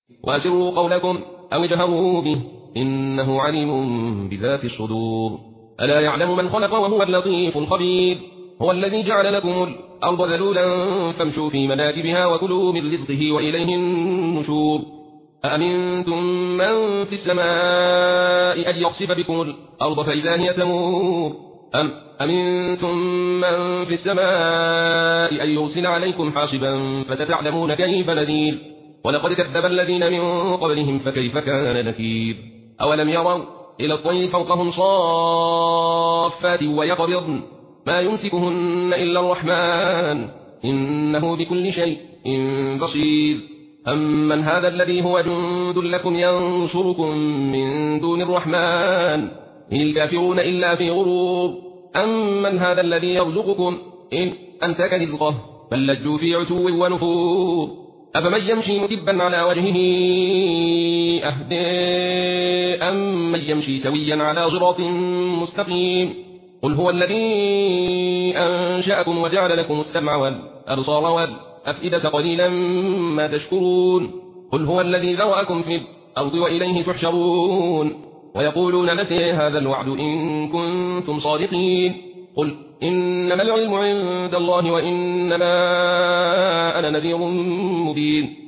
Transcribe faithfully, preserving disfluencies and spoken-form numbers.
وأسروا قولكم أو اجهروا به إنه عليم بذات الصدور ألا يعلم من خلق وهو اللطيف الخبير هو الذي جعل لكم الأرض ذلولا فامشوا في مناكبها وكلوا من رزقه وإليه النشور أأمنتم من في السماء أن يخسف بكم الأرض فإذا هي تمور أم أمنتم من في السماء أن يرسل عليكم حاصبا فستعلمون كيف نذير ولقد كذب الذين من قبلهم فكيف كان نكير أولم يروا إلى الطير فوقهم صافات ويقبضن ما يمسكهن إلا الرحمن إنه بكل شيء بصير أمن هذا الذي هو جند لكم ينصركم من دون الرحمن إن الكافرون إلا في غرور أمن هذا الذي يرزقكم إن أمسك رزقه بل لجوا في عتو ونفور أفمن يمشي مكبا على وجهه أهدى أمن يمشي سويا على صراط مستقيم قل هو الذي أنشأكم وجعل لكم السمع والأبصار والأفئدة قليلا ما تشكرون قل هو الذي ذرأكم في الأرض وإليه تحشرون ويقولون متى هذا الوعد إن كنتم صادقين قل إنما العلم عند الله وإنما أنا نذير مبين